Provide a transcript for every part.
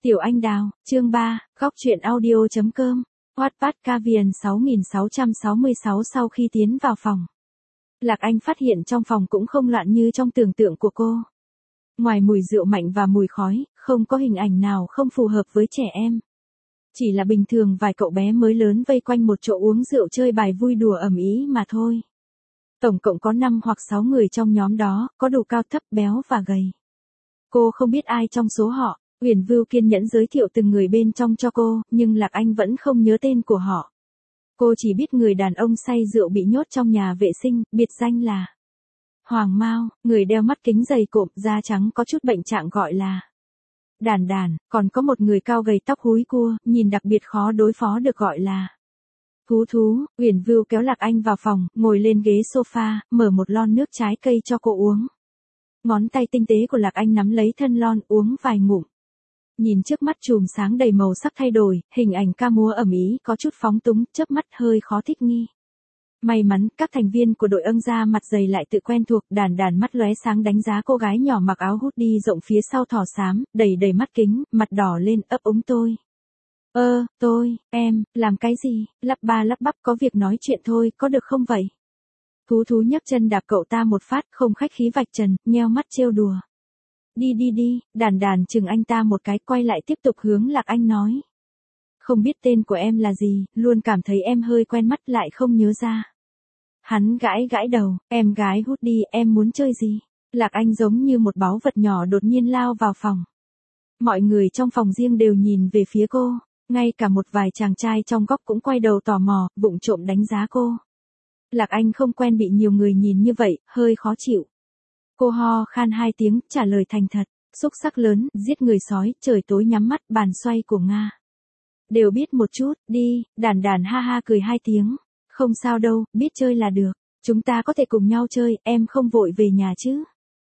Tiểu Anh Đào, chương 3, góc truyện audio.com, Wattpad Cavian 6666 sau khi tiến vào phòng. Lạc Anh phát hiện trong phòng cũng không loạn như trong tưởng tượng của cô. Ngoài mùi rượu mạnh và mùi khói, không có hình ảnh nào không phù hợp với trẻ em. Chỉ là bình thường vài cậu bé mới lớn vây quanh một chỗ uống rượu chơi bài vui đùa ầm ĩ mà thôi. Tổng cộng có 5 hoặc 6 người trong nhóm đó, có đủ cao thấp, béo và gầy. Cô không biết ai trong số họ. Uyển Vưu kiên nhẫn giới thiệu từng người bên trong cho cô, nhưng Lạc Anh vẫn không nhớ tên của họ. Cô chỉ biết người đàn ông say rượu bị nhốt trong nhà vệ sinh, biệt danh là Hoàng Mao, người đeo mắt kính dày cộm, da trắng có chút bệnh trạng gọi là Đàn Đàn, còn có một người cao gầy tóc húi cua, nhìn đặc biệt khó đối phó được gọi là Thú Thú. Uyển Vưu kéo Lạc Anh vào phòng, ngồi lên ghế sofa, mở một lon nước trái cây cho cô uống. Ngón tay tinh tế của Lạc Anh nắm lấy thân lon, uống vài ngụm. Nhìn trước mắt chùm sáng đầy màu sắc thay đổi, hình ảnh ca múa ầm ĩ có chút phóng túng, chớp mắt hơi khó thích nghi. May mắn, các thành viên của đội âng da mặt dày lại tự quen thuộc, Đàn Đàn mắt lóe sáng đánh giá cô gái nhỏ mặc áo hoodie rộng phía sau thỏ xám, đầy mắt kính, mặt đỏ lên, ấp úng tôi. Em, làm cái gì, lắp ba lắp bắp, có việc nói chuyện thôi, có được không vậy? Thú Thú nhấc chân đạp cậu ta một phát, không khách khí vạch trần, nheo mắt trêu đùa. Đi, Đàn Đàn chừng anh ta một cái, quay lại tiếp tục hướng Lạc Anh nói. Không biết tên của em là gì, luôn cảm thấy em hơi quen mắt lại không nhớ ra. Hắn gãi đầu, em gái hút đi, em muốn chơi gì? Lạc Anh giống như một báu vật nhỏ đột nhiên lao vào phòng. Mọi người trong phòng riêng đều nhìn về phía cô, ngay cả một vài chàng trai trong góc cũng quay đầu tò mò, vụng trộm đánh giá cô. Lạc Anh không quen bị nhiều người nhìn như vậy, hơi khó chịu. Cô ho khan 2 tiếng, trả lời thành thật, xúc sắc lớn, giết người sói, trời tối nhắm mắt, bàn xoay của Nga. Đều biết một chút, đi, Đàn Đàn ha ha cười 2 tiếng. Không sao đâu, biết chơi là được, chúng ta có thể cùng nhau chơi, em không vội về nhà chứ.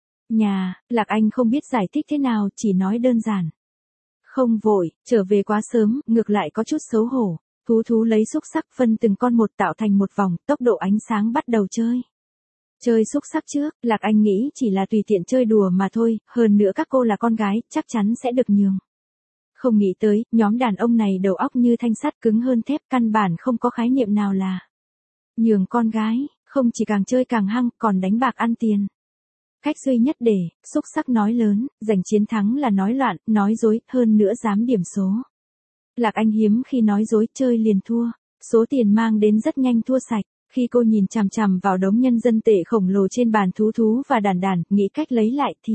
Nhà, Lạc Anh không biết giải thích thế nào, chỉ nói đơn giản. Không vội, trở về quá sớm, ngược lại có chút xấu hổ. Thú lấy xúc sắc phân từng con một tạo thành một vòng, tốc độ ánh sáng bắt đầu chơi. Chơi xúc sắc trước, Lạc Anh nghĩ chỉ là tùy tiện chơi đùa mà thôi, hơn nữa các cô là con gái, chắc chắn sẽ được nhường. Không nghĩ tới, nhóm đàn ông này đầu óc như thanh sắt cứng hơn thép, căn bản không có khái niệm nào là nhường con gái, không chỉ càng chơi càng hăng, còn đánh bạc ăn tiền. Cách duy nhất để xúc sắc nói lớn, giành chiến thắng là nói loạn, nói dối, hơn nữa dám điểm số. Lạc Anh hiếm khi nói dối, chơi liền thua, số tiền mang đến rất nhanh thua sạch. Khi cô nhìn chằm chằm vào đống nhân dân tệ khổng lồ trên bàn Thú và Đàn Đàn, nghĩ cách lấy lại thì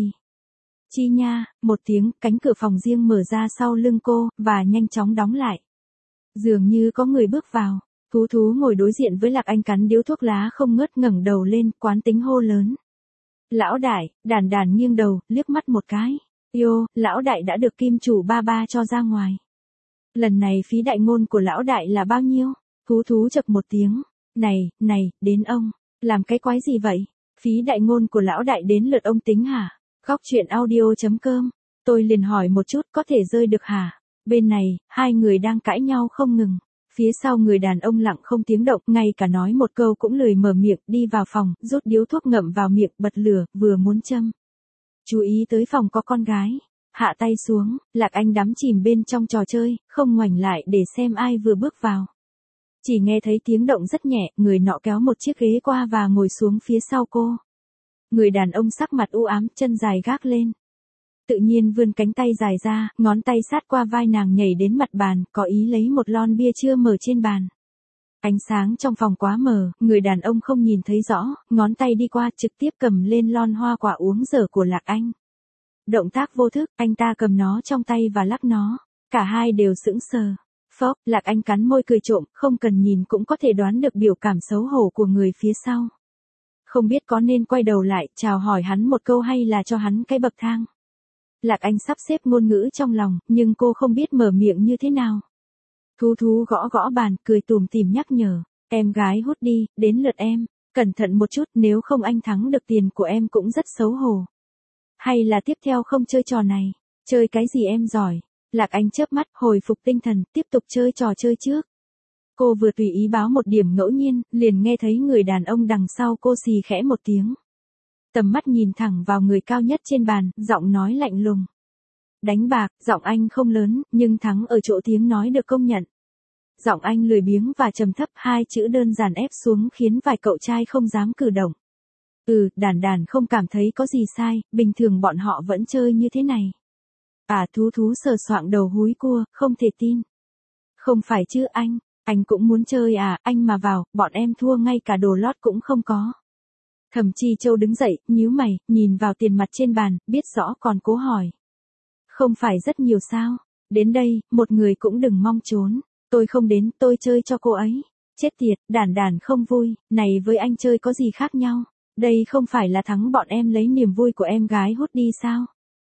chi nha, một tiếng, cánh cửa phòng riêng mở ra sau lưng cô, và nhanh chóng đóng lại. Dường như có người bước vào. Thú ngồi đối diện với Lạc Anh cắn điếu thuốc lá không ngớt, ngẩng đầu lên, quán tính hô lớn. Lão đại, Đàn Đàn nghiêng đầu, liếc mắt một cái. Lão đại đã được kim chủ ba cho ra ngoài. Lần này phí đại ngôn của lão đại là bao nhiêu? Thú chập một tiếng. Này, đến ông, làm cái quái gì vậy? Phí đại ngôn của lão đại đến lượt ông tính hả? Góc truyện audio.com, tôi liền hỏi một chút, có thể rơi được hả? Bên này, hai người đang cãi nhau không ngừng. Phía sau người đàn ông lặng không tiếng động, ngay cả nói một câu cũng lười mở miệng, đi vào phòng, rút điếu thuốc ngậm vào miệng, bật lửa, vừa muốn châm. Chú ý tới phòng có con gái. Hạ tay xuống, Lạc Anh đắm chìm bên trong trò chơi, không ngoảnh lại để xem ai vừa bước vào. Chỉ nghe thấy tiếng động rất nhẹ, người nọ kéo một chiếc ghế qua và ngồi xuống phía sau cô. Người đàn ông sắc mặt u ám, chân dài gác lên. Tự nhiên vươn cánh tay dài ra, ngón tay sát qua vai nàng nhảy đến mặt bàn, có ý lấy một lon bia chưa mở trên bàn. Ánh sáng trong phòng quá mờ, người đàn ông không nhìn thấy rõ, ngón tay đi qua trực tiếp cầm lên lon hoa quả uống dở của Lạc Anh. Động tác vô thức, anh ta cầm nó trong tay và lắc nó. Cả hai đều sững sờ. Phốc, Lạc Anh cắn môi cười trộm, không cần nhìn cũng có thể đoán được biểu cảm xấu hổ của người phía sau. Không biết có nên quay đầu lại, chào hỏi hắn một câu hay là cho hắn cái bậc thang. Lạc Anh sắp xếp ngôn ngữ trong lòng, nhưng cô không biết mở miệng như thế nào. Thú gõ bàn, cười tủm tỉm nhắc nhở. Em gái hút đi, đến lượt em. Cẩn thận một chút, nếu không anh thắng được tiền của em cũng rất xấu hổ. Hay là tiếp theo không chơi trò này. Chơi cái gì em giỏi. Lạc Anh chớp mắt, hồi phục tinh thần, tiếp tục chơi trò chơi trước. Cô vừa tùy ý báo một điểm ngẫu nhiên, liền nghe thấy người đàn ông đằng sau cô xì khẽ một tiếng. Tầm mắt nhìn thẳng vào người cao nhất trên bàn, giọng nói lạnh lùng. Đánh bạc, giọng anh không lớn, nhưng thắng ở chỗ tiếng nói được công nhận. Giọng anh lười biếng và trầm thấp, hai chữ đơn giản ép xuống khiến vài cậu trai không dám cử động. Đàn đàn không cảm thấy có gì sai, bình thường bọn họ vẫn chơi như thế này. Thú thú sờ soạng đầu húi cua, không thể tin. Không phải chứ anh cũng muốn chơi anh mà vào, bọn em thua ngay cả đồ lót cũng không có. Thẩm Chi Châu đứng dậy, nhíu mày, nhìn vào tiền mặt trên bàn, biết rõ còn cố hỏi. Không phải rất nhiều sao? Đến đây, một người cũng đừng mong trốn. Tôi không đến, tôi chơi cho cô ấy. Chết tiệt, đàn đàn không vui, này với anh chơi có gì khác nhau? Đây không phải là thắng bọn em lấy niềm vui của em gái hút đi sao?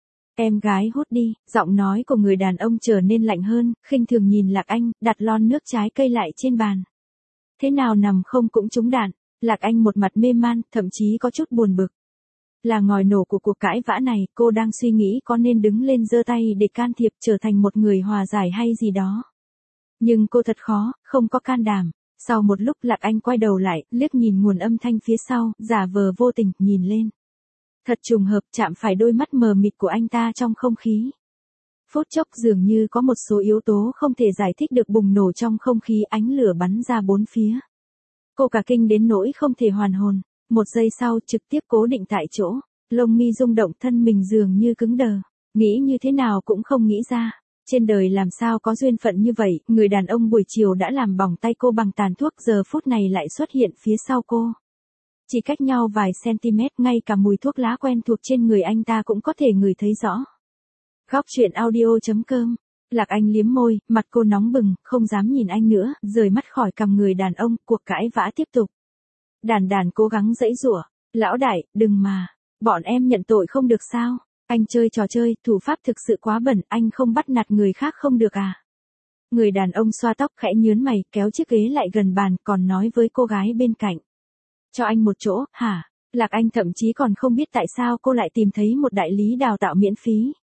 Em gái hút đi, giọng nói của người đàn ông trở nên lạnh hơn, khinh thường nhìn Lạc Anh, đặt lon nước trái cây lại trên bàn. Thế nào nằm không cũng trúng đạn, Lạc Anh một mặt mê man, thậm chí có chút buồn bực. Là ngòi nổ của cuộc cãi vã này, cô đang suy nghĩ có nên đứng lên giơ tay để can thiệp trở thành một người hòa giải hay gì đó. Nhưng cô thật khó, không có can đảm. Sau một lúc Lạc Anh quay đầu lại, liếc nhìn nguồn âm thanh phía sau, giả vờ vô tình, nhìn lên. Thật trùng hợp chạm phải đôi mắt mờ mịt của anh ta trong không khí. Phút chốc dường như có một số yếu tố không thể giải thích được bùng nổ trong không khí, ánh lửa bắn ra bốn phía. Cô cả kinh đến nỗi không thể hoàn hồn. Một giây sau trực tiếp cố định tại chỗ, lông mi rung động, thân mình dường như cứng đờ. Nghĩ như thế nào cũng không nghĩ ra. Trên đời làm sao có duyên phận như vậy, người đàn ông buổi chiều đã làm bỏng tay cô bằng tàn thuốc giờ phút này lại xuất hiện phía sau cô. Chỉ cách nhau vài cm, ngay cả mùi thuốc lá quen thuộc trên người anh ta cũng có thể ngửi thấy rõ. Góc truyện audio.com. Lạc Anh liếm môi, mặt cô nóng bừng, không dám nhìn anh nữa, rời mắt khỏi cằm người đàn ông, cuộc cãi vã tiếp tục. Đàn đàn cố gắng giãy giụa, lão đại, đừng mà, bọn em nhận tội không được sao? Anh chơi trò chơi, thủ pháp thực sự quá bẩn, anh không bắt nạt người khác không được à? Người đàn ông xoa tóc khẽ nhớn mày, kéo chiếc ghế lại gần bàn, còn nói với cô gái bên cạnh. Cho anh một chỗ, hả? Lạc Anh thậm chí còn không biết tại sao cô lại tìm thấy một đại lý đào tạo miễn phí.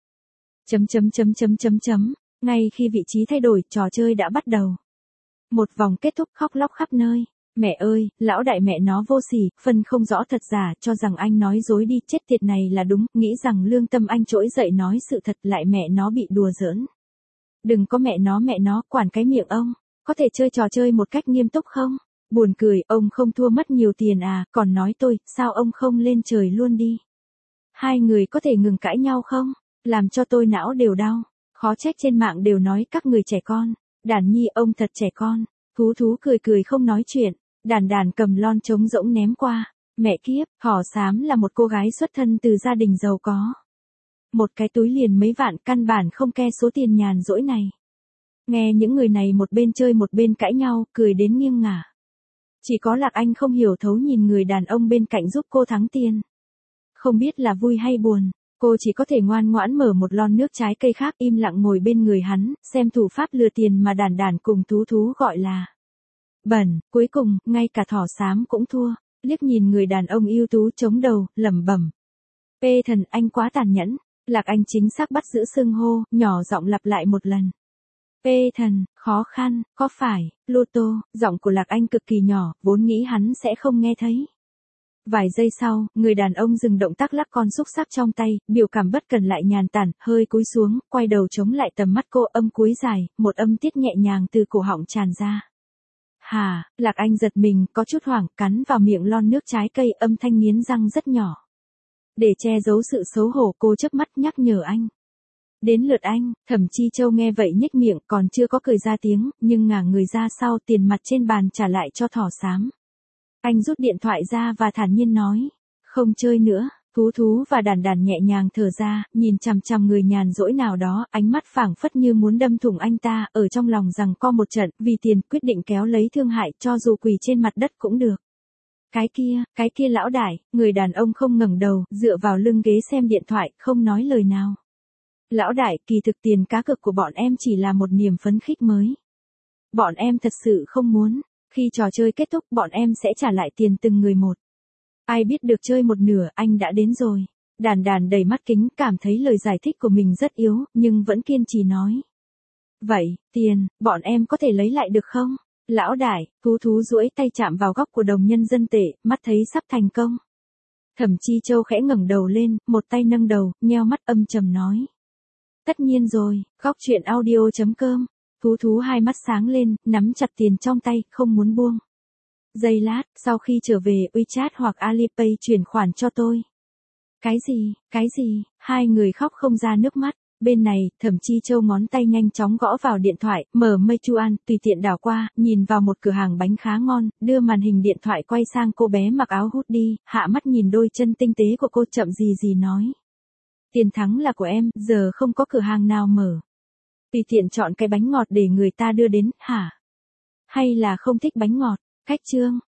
Ngay khi vị trí thay đổi, trò chơi đã bắt đầu. Một vòng kết thúc, khóc lóc khắp nơi. Mẹ ơi, lão đại mẹ nó vô sỉ, phân không rõ thật giả, cho rằng anh nói dối đi, chết tiệt này là đúng, nghĩ rằng lương tâm anh trỗi dậy nói sự thật, lại mẹ nó bị đùa giỡn. Đừng có mẹ nó, quản cái miệng ông, có thể chơi trò chơi một cách nghiêm túc không? Buồn cười, ông không thua mất nhiều tiền còn nói tôi, sao ông không lên trời luôn đi? Hai người có thể ngừng cãi nhau không? Làm cho tôi não đều đau, khó trách trên mạng đều nói các người trẻ con, Đàn Nhi ông thật trẻ con, Thú Thú cười không nói chuyện. Đàn đàn cầm lon trống rỗng ném qua. Mẹ kiếp, Thỏ Xám là một cô gái xuất thân từ gia đình giàu có. Một cái túi liền mấy vạn, căn bản không ke số tiền nhàn rỗi này. Nghe những người này một bên chơi một bên cãi nhau, cười đến nghiêng ngả. Chỉ có Lạc Anh không hiểu thấu nhìn người đàn ông bên cạnh giúp cô thắng tiền. Không biết là vui hay buồn, cô chỉ có thể ngoan ngoãn mở một lon nước trái cây khác, im lặng ngồi bên người hắn, xem thủ pháp lừa tiền mà đàn đàn cùng Thú Thú gọi là bẩn. Cuối cùng, ngay cả Thỏ Xám cũng thua, liếc nhìn người đàn ông ưu tú chống đầu, lẩm bẩm. Pê thần, anh quá tàn nhẫn. Lạc Anh chính xác bắt giữ xưng hô, nhỏ giọng lặp lại một lần. Pê thần, khó khăn, có phải, Pluto, giọng của Lạc Anh cực kỳ nhỏ, vốn nghĩ hắn sẽ không nghe thấy. Vài giây sau, người đàn ông dừng động tác lắc con xúc xắc trong tay, biểu cảm bất cần lại nhàn tản, hơi cúi xuống, quay đầu chống lại tầm mắt cô, âm cuối dài, một âm tiết nhẹ nhàng từ cổ họng tràn ra. Hà, Lạc Anh giật mình, có chút hoảng, cắn vào miệng lon nước trái cây, âm thanh nghiến răng rất nhỏ. Để che giấu sự xấu hổ, cô chớp mắt nhắc nhở anh. Đến lượt anh, Thẩm Chi Châu nghe vậy nhếch miệng, còn chưa có cười ra tiếng, nhưng ngả người ra sau, tiền mặt trên bàn trả lại cho Thỏ Xám. Anh rút điện thoại ra và thản nhiên nói, không chơi nữa. Thú Thú và đàn đàn nhẹ nhàng thở ra, nhìn chằm chằm người nhàn rỗi nào đó, ánh mắt phảng phất như muốn đâm thủng anh ta, ở trong lòng rằng co một trận, vì tiền, quyết định kéo lấy thương hại, cho dù quỳ trên mặt đất cũng được. Cái kia lão đại, người đàn ông không ngẩng đầu, dựa vào lưng ghế xem điện thoại, không nói lời nào. Lão đại, kỳ thực tiền cá cược của bọn em chỉ là một niềm phấn khích mới. Bọn em thật sự không muốn, khi trò chơi kết thúc, bọn em sẽ trả lại tiền từng người một. Ai biết được chơi một nửa, anh đã đến rồi. Đàn đàn đầy mắt kính, cảm thấy lời giải thích của mình rất yếu, nhưng vẫn kiên trì nói. Vậy, tiền, bọn em có thể lấy lại được không? Lão đại, Thú Thú duỗi tay chạm vào góc của đồng nhân dân tệ, mắt thấy sắp thành công. Thẩm Chi Châu khẽ ngẩng đầu lên, một tay nâng đầu, nheo mắt âm trầm nói. Tất nhiên rồi, góc chuyện audio.com. Thú thú hai mắt sáng lên, nắm chặt tiền trong tay, không muốn buông. Giây lát, sau khi trở về WeChat hoặc Alipay chuyển khoản cho tôi. Cái gì, hai người khóc không ra nước mắt. Bên này, Thẩm Chi Châu ngón tay nhanh chóng gõ vào điện thoại, mở Meituan, tùy tiện đảo qua, nhìn vào một cửa hàng bánh khá ngon, đưa màn hình điện thoại quay sang cô bé mặc áo hoodie, hạ mắt nhìn đôi chân tinh tế của cô chậm gì nói. Tiền thắng là của em, giờ không có cửa hàng nào mở. Tùy tiện chọn cái bánh ngọt để người ta đưa đến, hả? Hay là không thích bánh ngọt? Cách chương.